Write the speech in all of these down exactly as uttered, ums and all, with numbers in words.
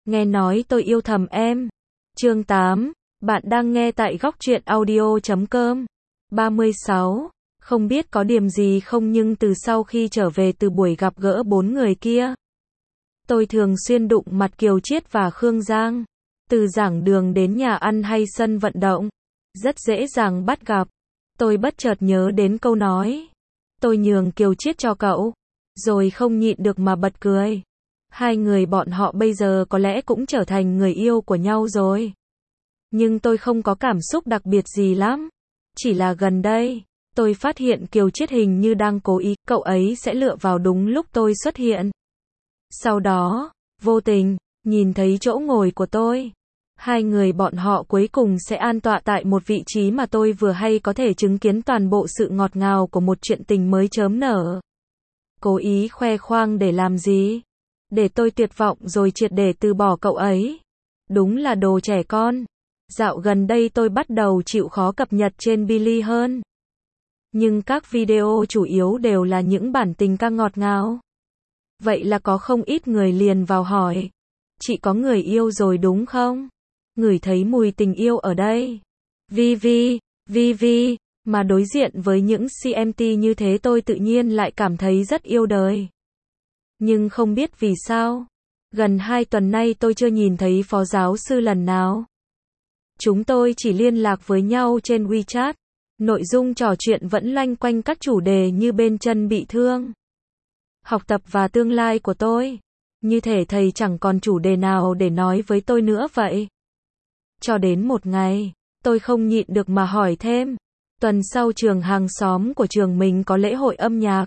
Nghe nói tôi yêu thầm em. Chương tám. Bạn đang nghe tại góc truyện audio chấm com. ba mươi sáu. Không biết có điểm gì không nhưng từ sau khi trở về từ buổi gặp gỡ bốn người kia, tôi thường xuyên đụng mặt Kiều Chiết và Khương Giang. Từ giảng đường đến nhà ăn hay sân vận động, rất dễ dàng bắt gặp. Tôi bất chợt nhớ đến câu nói tôi nhường Kiều Chiết cho cậu, rồi không nhịn được mà bật cười. Hai người bọn họ bây giờ có lẽ cũng trở thành người yêu của nhau rồi. Nhưng tôi không có cảm xúc đặc biệt gì lắm. Chỉ là gần đây, tôi phát hiện Kiều Chiết hình như đang cố ý, cậu ấy sẽ lựa vào đúng lúc tôi xuất hiện. Sau đó, vô tình, nhìn thấy chỗ ngồi của tôi. Hai người bọn họ cuối cùng sẽ an tọa tại một vị trí mà tôi vừa hay có thể chứng kiến toàn bộ sự ngọt ngào của một chuyện tình mới chớm nở. Cố ý khoe khoang để làm gì? Để tôi tuyệt vọng rồi triệt để từ bỏ cậu ấy. Đúng là đồ trẻ con. Dạo gần đây tôi bắt đầu chịu khó cập nhật trên Billy hơn. Nhưng các video chủ yếu đều là những bản tình ca ngọt ngào. Vậy là có không ít người liền vào hỏi. Chị có người yêu rồi đúng không? Ngửi thấy mùi tình yêu ở đây. Vi Vi, Vi Vi, mà đối diện với những xê em tê như thế tôi tự nhiên lại cảm thấy rất yêu đời. Nhưng không biết vì sao, gần hai tuần nay tôi chưa nhìn thấy phó giáo sư lần nào. Chúng tôi chỉ liên lạc với nhau trên WeChat. Nội dung trò chuyện vẫn loanh quanh các chủ đề như bên chân bị thương, học tập và tương lai của tôi. Như thể thầy chẳng còn chủ đề nào để nói với tôi nữa vậy. Cho đến một ngày, tôi không nhịn được mà hỏi thêm. Tuần sau trường hàng xóm của trường mình có lễ hội âm nhạc.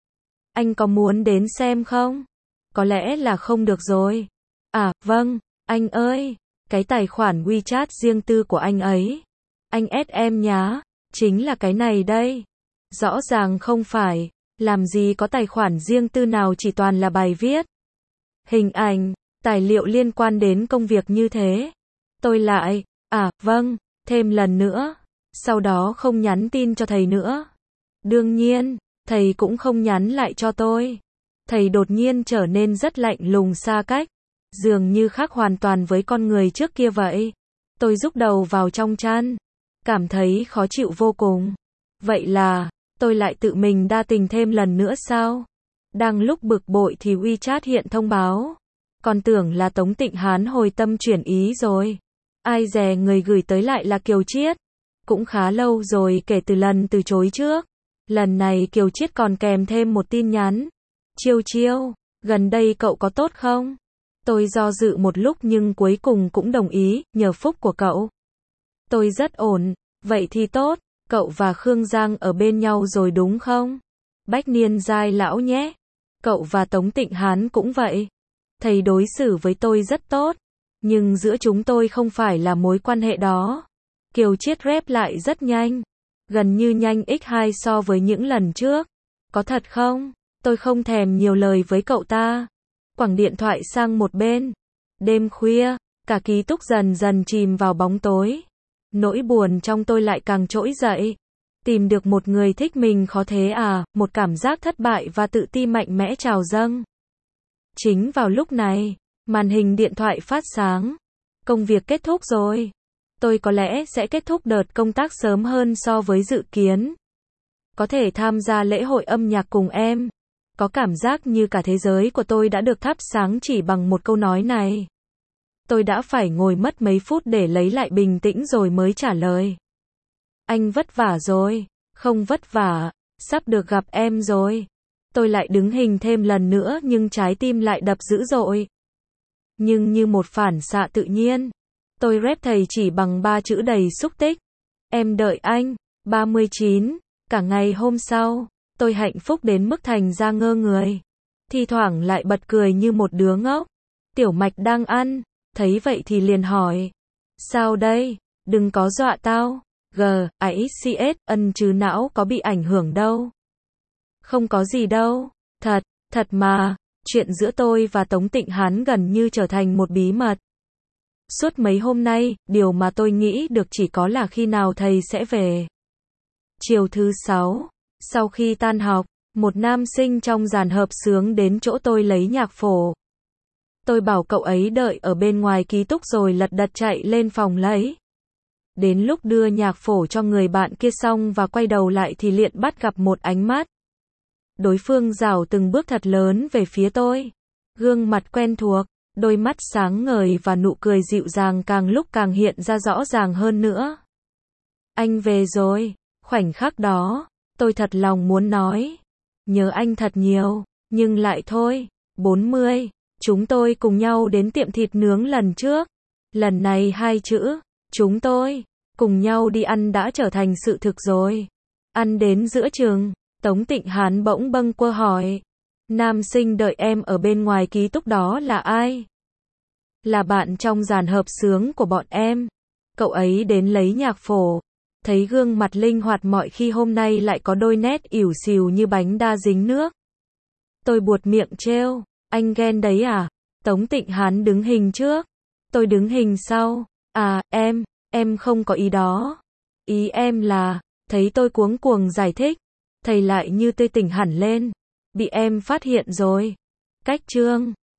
Anh có muốn đến xem không? Có lẽ là không được rồi. À, vâng, anh ơi, cái tài khoản WeChat riêng tư của anh ấy. Anh ét em nhá, chính là cái này đây. Rõ ràng không phải, làm gì có tài khoản riêng tư nào chỉ toàn là bài viết, hình ảnh, tài liệu liên quan đến công việc như thế. Tôi lại, à, vâng, thêm lần nữa. Sau đó không nhắn tin cho thầy nữa. Đương nhiên, thầy cũng không nhắn lại cho tôi. Thầy đột nhiên trở nên rất lạnh lùng xa cách, dường như khác hoàn toàn với con người trước kia vậy. Tôi rúc đầu vào trong chăn, cảm thấy khó chịu vô cùng. Vậy là, tôi lại tự mình đa tình thêm lần nữa sao? Đang lúc bực bội thì WeChat hiện thông báo. Còn tưởng là Tống Tịnh Hán hồi tâm chuyển ý rồi. Ai dè người gửi tới lại là Kiều Chiết. Cũng khá lâu rồi kể từ lần từ chối trước. Lần này Kiều Chiết còn kèm thêm một tin nhắn. Chiêu chiêu, gần đây cậu có tốt không? Tôi do dự một lúc nhưng cuối cùng cũng đồng ý, nhờ phúc của cậu. Tôi rất ổn, vậy thì tốt, cậu và Khương Giang ở bên nhau rồi đúng không? Bách niên giai lão nhé. Cậu và Tống Tịnh Hán cũng vậy. Thầy đối xử với tôi rất tốt, nhưng giữa chúng tôi không phải là mối quan hệ đó. Kiều Chiết rep lại rất nhanh, gần như nhanh nhân hai so với những lần trước. Có thật không? Tôi không thèm nhiều lời với cậu ta. Quẳng điện thoại sang một bên. Đêm khuya, cả ký túc dần dần chìm vào bóng tối. Nỗi buồn trong tôi lại càng trỗi dậy. Tìm được một người thích mình khó thế à, một cảm giác thất bại và tự ti mạnh mẽ trào dâng. Chính vào lúc này, màn hình điện thoại phát sáng. Công việc kết thúc rồi. Tôi có lẽ sẽ kết thúc đợt công tác sớm hơn so với dự kiến. Có thể tham gia lễ hội âm nhạc cùng em. Có cảm giác như cả thế giới của tôi đã được thắp sáng chỉ bằng một câu nói này. Tôi đã phải ngồi mất mấy phút để lấy lại bình tĩnh rồi mới trả lời. Anh vất vả rồi. Không vất vả, sắp được gặp em rồi. Tôi lại đứng hình thêm lần nữa nhưng trái tim lại đập dữ dội. Nhưng như một phản xạ tự nhiên, tôi rep thầy chỉ bằng ba chữ đầy xúc tích. Em đợi anh. ba mươi chín. Cả ngày hôm sau, tôi hạnh phúc đến mức thành ra ngơ người. Thi thoảng lại bật cười như một đứa ngốc. Tiểu Mạch đang ăn, thấy vậy thì liền hỏi. Sao đây? Đừng có dọa tao. G, a ích xê ét, ân chứ não có bị ảnh hưởng đâu. Không có gì đâu. Thật, thật mà, chuyện giữa tôi và Tống Tịnh Hán gần như trở thành một bí mật. Suốt mấy hôm nay, điều mà tôi nghĩ được chỉ có là khi nào thầy sẽ về. Chiều thứ sáu, sau khi tan học, một nam sinh trong dàn hợp xướng đến chỗ tôi lấy nhạc phổ. Tôi bảo cậu ấy đợi ở bên ngoài ký túc rồi lật đật chạy lên phòng lấy. Đến lúc đưa nhạc phổ cho người bạn kia xong và quay đầu lại thì liền bắt gặp một ánh mắt. Đối phương rảo từng bước thật lớn về phía tôi. Gương mặt quen thuộc, đôi mắt sáng ngời và nụ cười dịu dàng càng lúc càng hiện ra rõ ràng hơn nữa. Anh về rồi. Khoảnh khắc đó, tôi thật lòng muốn nói. Nhớ anh thật nhiều, nhưng lại thôi. bốn mươi. Chúng tôi cùng nhau đến tiệm thịt nướng lần trước. Lần này hai chữ, chúng tôi, cùng nhau đi ăn đã trở thành sự thực rồi. Ăn đến giữa trường, Tống Tịnh Hán bỗng bâng quơ hỏi. Nam sinh đợi em ở bên ngoài ký túc đó là ai? Là bạn trong dàn hợp xướng của bọn em. Cậu ấy đến lấy nhạc phổ. Thấy gương mặt linh hoạt mọi khi hôm nay lại có đôi nét ỉu xìu như bánh đa dính nước. Tôi buột miệng trêu. Anh ghen đấy à? Tống Tịnh Hán đứng hình trước. Tôi đứng hình sau. À, em, em không có ý đó. Ý em là, thấy tôi cuống cuồng giải thích. Thầy lại như tươi tỉnh hẳn lên. Bị em phát hiện rồi. Cách chương.